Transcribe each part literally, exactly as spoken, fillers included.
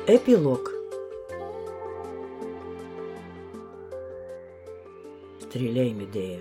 Эпилог. «Стреляй, Медея!»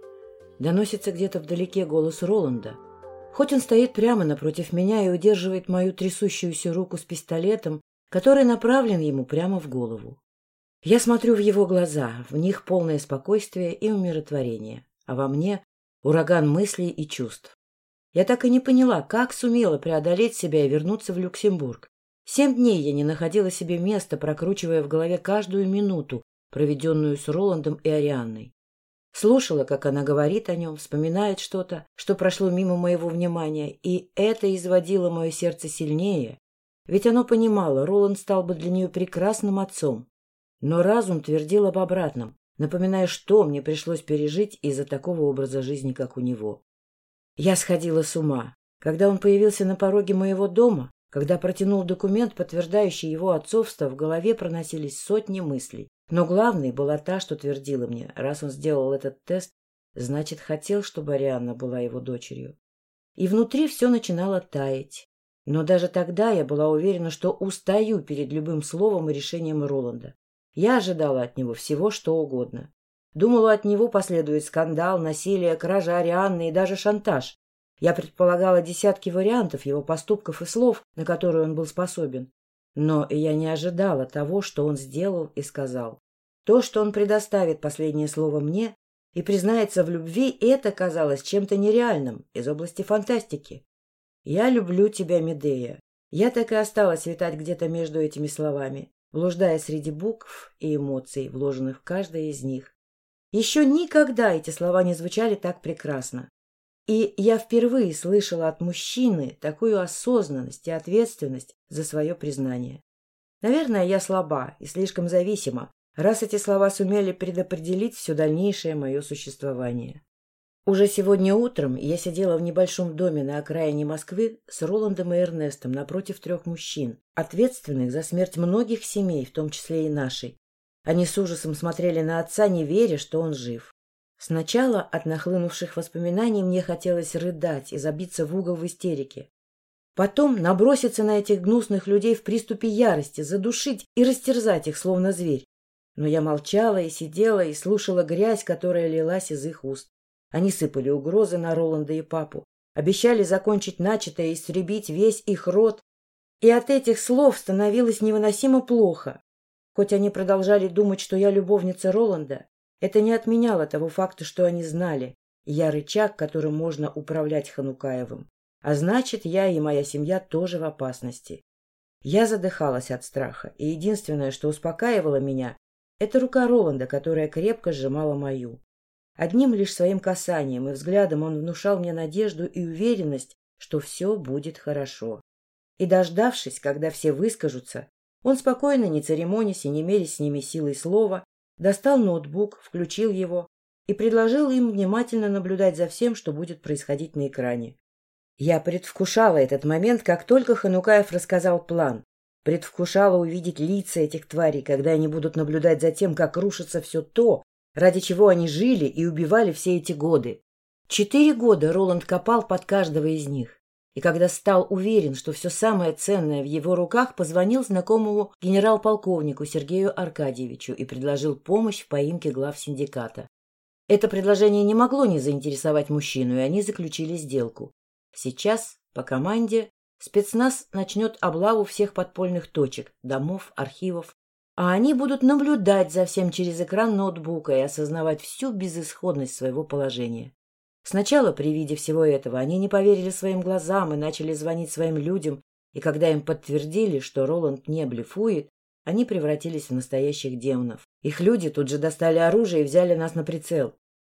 Доносится где-то вдалеке голос Роланда. Хоть он стоит прямо напротив меня и удерживает мою трясущуюся руку с пистолетом, который направлен ему прямо в голову. Я смотрю в его глаза, в них полное спокойствие и умиротворение, а во мне ураган мыслей и чувств. Я так и не поняла, как сумела преодолеть себя и вернуться в Люксембург. Семь дней я не находила себе места, прокручивая в голове каждую минуту, проведенную с Роландом и Арианной. Слушала, как она говорит о нем, вспоминает что-то, что прошло мимо моего внимания, и это изводило мое сердце сильнее, ведь оно понимало, Роланд стал бы для нее прекрасным отцом. Но разум твердил об обратном, напоминая, что мне пришлось пережить из-за такого образа жизни, как у него. Я сходила с ума. Когда он появился на пороге моего дома, когда протянул документ, подтверждающий его отцовство, в голове проносились сотни мыслей. Но главной была та, что твердила мне, раз он сделал этот тест, значит, хотел, чтобы Арианна была его дочерью. И внутри все начинало таять. Но даже тогда я была уверена, что устаю перед любым словом и решением Роланда. Я ожидала от него всего, что угодно. Думала, от него последует скандал, насилие, кража Арианны и даже шантаж. Я предполагала десятки вариантов его поступков и слов, на которые он был способен. Но я не ожидала того, что он сделал и сказал. То, что он предоставит последнее слово мне и признается в любви, это казалось чем-то нереальным, из области фантастики. «Я люблю тебя, Медея». Я так и осталась витать где-то между этими словами, блуждая среди букв и эмоций, вложенных в каждое из них. Еще никогда эти слова не звучали так прекрасно. И я впервые слышала от мужчины такую осознанность и ответственность за свое признание. Наверное, я слаба и слишком зависима, раз эти слова сумели предопределить все дальнейшее мое существование. Уже сегодня утром я сидела в небольшом доме на окраине Москвы с Роландом и Эрнестом напротив трех мужчин, ответственных за смерть многих семей, в том числе и нашей. Они с ужасом смотрели на отца, не веря, что он жив. Сначала от нахлынувших воспоминаний мне хотелось рыдать и забиться в угол в истерике. Потом наброситься на этих гнусных людей в приступе ярости, задушить и растерзать их, словно зверь. Но я молчала и сидела и слушала грязь, которая лилась из их уст. Они сыпали угрозы на Роланда и папу, обещали закончить начатое и истребить весь их род. И от этих слов становилось невыносимо плохо. Хоть они продолжали думать, что я любовница Роланда, это не отменяло того факта, что они знали. Я рычаг, которым можно управлять Ханукаевым. А значит, я и моя семья тоже в опасности. Я задыхалась от страха, и единственное, что успокаивало меня, это рука Роланда, которая крепко сжимала мою. Одним лишь своим касанием и взглядом он внушал мне надежду и уверенность, что все будет хорошо. И дождавшись, когда все выскажутся, он спокойно, не церемонясь и не мерясь с ними силой слова, достал ноутбук, включил его и предложил им внимательно наблюдать за всем, что будет происходить на экране. Я предвкушала этот момент, как только Ханукаев рассказал план. Предвкушала увидеть лица этих тварей, когда они будут наблюдать за тем, как рушится все то, ради чего они жили и убивали все эти годы. Четыре года Роланд копал под каждого из них. И когда стал уверен, что все самое ценное в его руках, позвонил знакомому генерал-полковнику Сергею Аркадьевичу и предложил помощь в поимке глав синдиката. Это предложение не могло не заинтересовать мужчину, и они заключили сделку. Сейчас, по команде, спецназ начнет облаву всех подпольных точек, домов, архивов, а они будут наблюдать за всем через экран ноутбука и осознавать всю безысходность своего положения. Сначала при виде всего этого они не поверили своим глазам и начали звонить своим людям, и когда им подтвердили, что Роланд не блефует, они превратились в настоящих демонов. Их люди тут же достали оружие и взяли нас на прицел.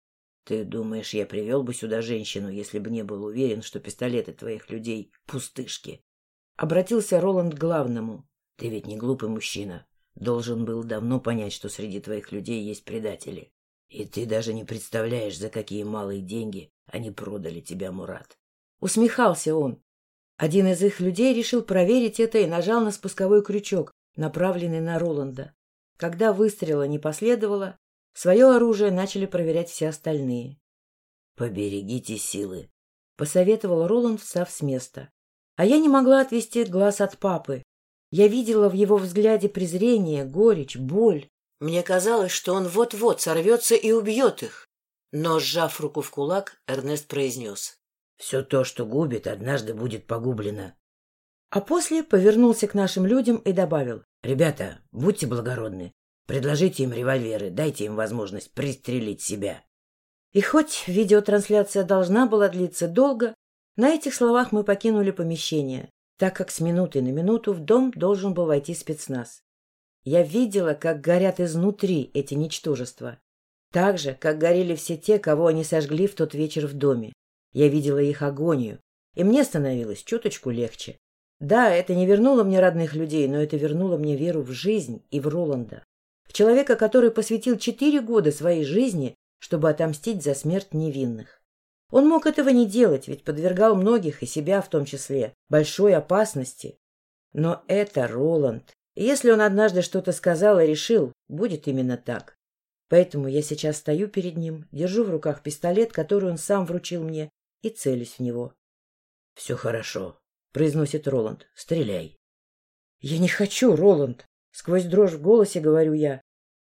— Ты думаешь, я привел бы сюда женщину, если бы не был уверен, что пистолеты твоих людей — пустышки? Обратился Роланд к главному. — Ты ведь не глупый мужчина. Должен был давно понять, что среди твоих людей есть предатели. И ты даже не представляешь, за какие малые деньги они продали тебя, Мурат. Усмехался он. Один из их людей решил проверить это и нажал на спусковой крючок, направленный на Роланда. Когда выстрела не последовало, свое оружие начали проверять все остальные. — Поберегите силы, — посоветовал Роланд, встав с места. А я не могла отвести глаз от папы. Я видела в его взгляде презрение, горечь, боль. Мне казалось, что он вот-вот сорвется и убьет их. Но, сжав руку в кулак, Эрнест произнес: «Все то, что губит, однажды будет погублено». А после повернулся к нашим людям и добавил: «Ребята, будьте благородны. Предложите им револьверы, дайте им возможность пристрелить себя». И хоть видеотрансляция должна была длиться долго, на этих словах мы покинули помещение, так как с минуты на минуту в дом должен был войти спецназ. Я видела, как горят изнутри эти ничтожества. Так же, как горели все те, кого они сожгли в тот вечер в доме. Я видела их агонию, и мне становилось чуточку легче. Да, это не вернуло мне родных людей, но это вернуло мне веру в жизнь и в Роланда. В человека, который посвятил четыре года своей жизни, чтобы отомстить за смерть невинных. Он мог этого не делать, ведь подвергал многих, и себя в том числе, большой опасности. Но это Роланд. И если он однажды что-то сказал и решил, будет именно так. Поэтому я сейчас стою перед ним, держу в руках пистолет, который он сам вручил мне, и целюсь в него. — Все хорошо, — произносит Роланд. — Стреляй. — Я не хочу, Роланд, — сквозь дрожь в голосе говорю я.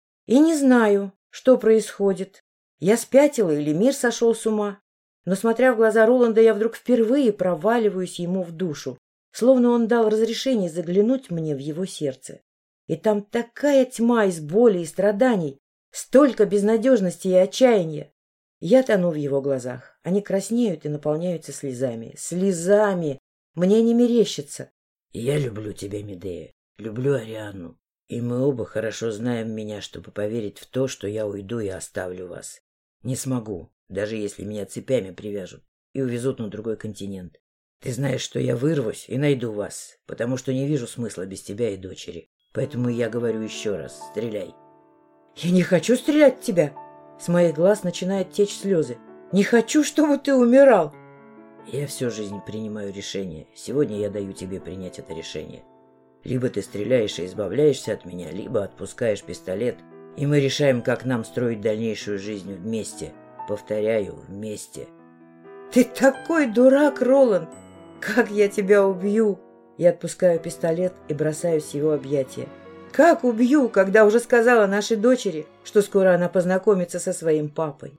И не знаю, что происходит. Я спятила или мир сошел с ума. Но, смотря в глаза Роланда, я вдруг впервые проваливаюсь ему в душу, словно он дал разрешение заглянуть мне в его сердце. И там такая тьма из боли и страданий, столько безнадежности и отчаяния. Я тону в его глазах. Они краснеют и наполняются слезами. Слезами! Мне не мерещится. Я люблю тебя, Медея. Люблю Арианну. И мы оба хорошо знаем меня, чтобы поверить в то, что я уйду и оставлю вас. Не смогу, даже если меня цепями привяжут и увезут на другой континент. Ты знаешь, что я вырвусь и найду вас, потому что не вижу смысла без тебя и дочери. Поэтому я говорю еще раз: стреляй. Я не хочу стрелять в тебя. С моих глаз начинают течь слезы. Не хочу, чтобы ты умирал. Я всю жизнь принимаю решение. Сегодня я даю тебе принять это решение. Либо ты стреляешь и избавляешься от меня, либо отпускаешь пистолет, и мы решаем, как нам строить дальнейшую жизнь вместе. Повторяю, вместе. Ты такой дурак, Роланд! Как я тебя убью! Я отпускаю пистолет и бросаюсь в его объятия. Как убью, когда уже сказала нашей дочери, что скоро она познакомится со своим папой?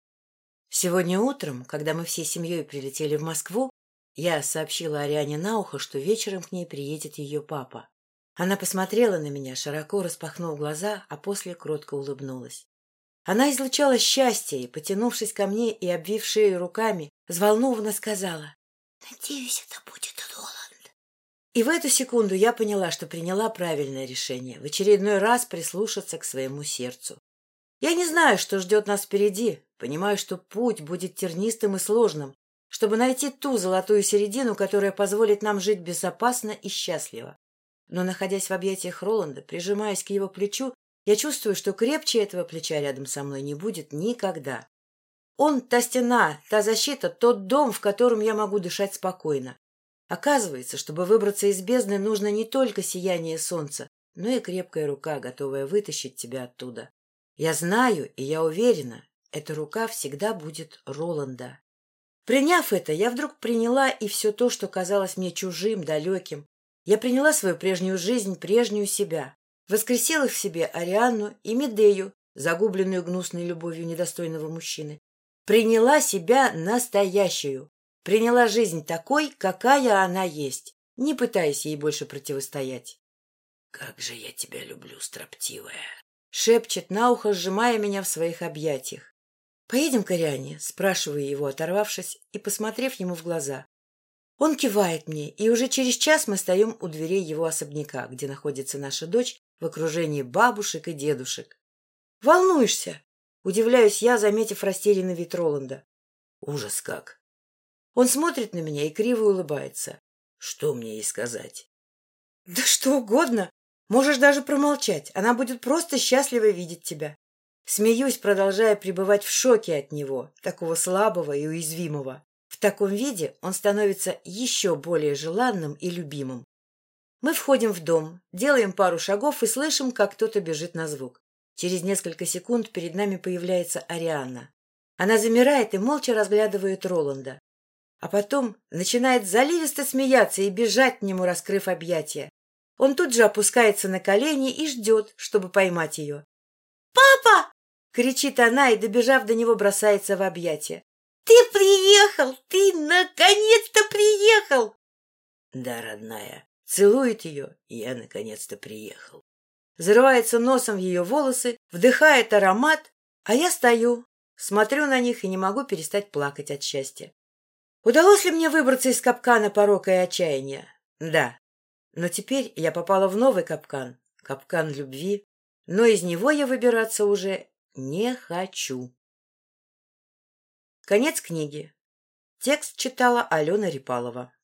Сегодня утром, когда мы всей семьей прилетели в Москву, я сообщила Ариане на ухо, что вечером к ней приедет ее папа. Она посмотрела на меня, широко распахнув глаза, а после кротко улыбнулась. Она излучала счастье и, потянувшись ко мне и обвив шею руками, взволнованно сказала: «Надеюсь, это будет Роланд». И в эту секунду я поняла, что приняла правильное решение — в очередной раз прислушаться к своему сердцу. Я не знаю, что ждет нас впереди, понимаю, что путь будет тернистым и сложным, чтобы найти ту золотую середину, которая позволит нам жить безопасно и счастливо. Но, находясь в объятиях Роланда, прижимаясь к его плечу, я чувствую, что крепче этого плеча рядом со мной не будет никогда. Он — та стена, та защита, тот дом, в котором я могу дышать спокойно. Оказывается, чтобы выбраться из бездны, нужно не только сияние солнца, но и крепкая рука, готовая вытащить тебя оттуда. Я знаю, и я уверена, эта рука всегда будет Роланда. Приняв это, я вдруг приняла и все то, что казалось мне чужим, далеким. Я приняла свою прежнюю жизнь, прежнюю себя. Воскресила в себе Арианну и Медею, загубленную гнусной любовью недостойного мужчины. Приняла себя настоящую. Приняла жизнь такой, какая она есть, не пытаясь ей больше противостоять. — Как же я тебя люблю, строптивая! — шепчет на ухо, сжимая меня в своих объятиях. — Поедем к Ариане? — спрашиваю его, оторвавшись и посмотрев ему в глаза. Он кивает мне, и уже через час мы стоим у дверей его особняка, где находится наша дочь в окружении бабушек и дедушек. — Волнуешься? — удивляюсь я, заметив растерянный вид Роланда. — Ужас как! Он смотрит на меня и криво улыбается. — Что мне ей сказать? — Да что угодно. Можешь даже промолчать. Она будет просто счастлива видеть тебя. Смеюсь, продолжая пребывать в шоке от него, такого слабого и уязвимого. В таком виде он становится еще более желанным и любимым. Мы входим в дом, делаем пару шагов и слышим, как кто-то бежит на звук. Через несколько секунд перед нами появляется Арианна. Она замирает и молча разглядывает Роланда. А потом начинает заливисто смеяться и бежать к нему, раскрыв объятия. он тут же опускается на колени и ждет, чтобы поймать ее. «Папа!» — кричит она и, добежав до него, бросается в объятия. «Ты приехал! Ты наконец-то приехал!» «Да, родная!» — целует ее, и я наконец-то приехал. Зарывается носом в ее волосы, вдыхает аромат, а я стою, смотрю на них и не могу перестать плакать от счастья. Удалось ли мне выбраться из капкана порока и отчаяния? Да. Но теперь я попала в новый капкан, капкан любви, но из него я выбираться уже не хочу. Конец книги. Текст читала Алена Репалова.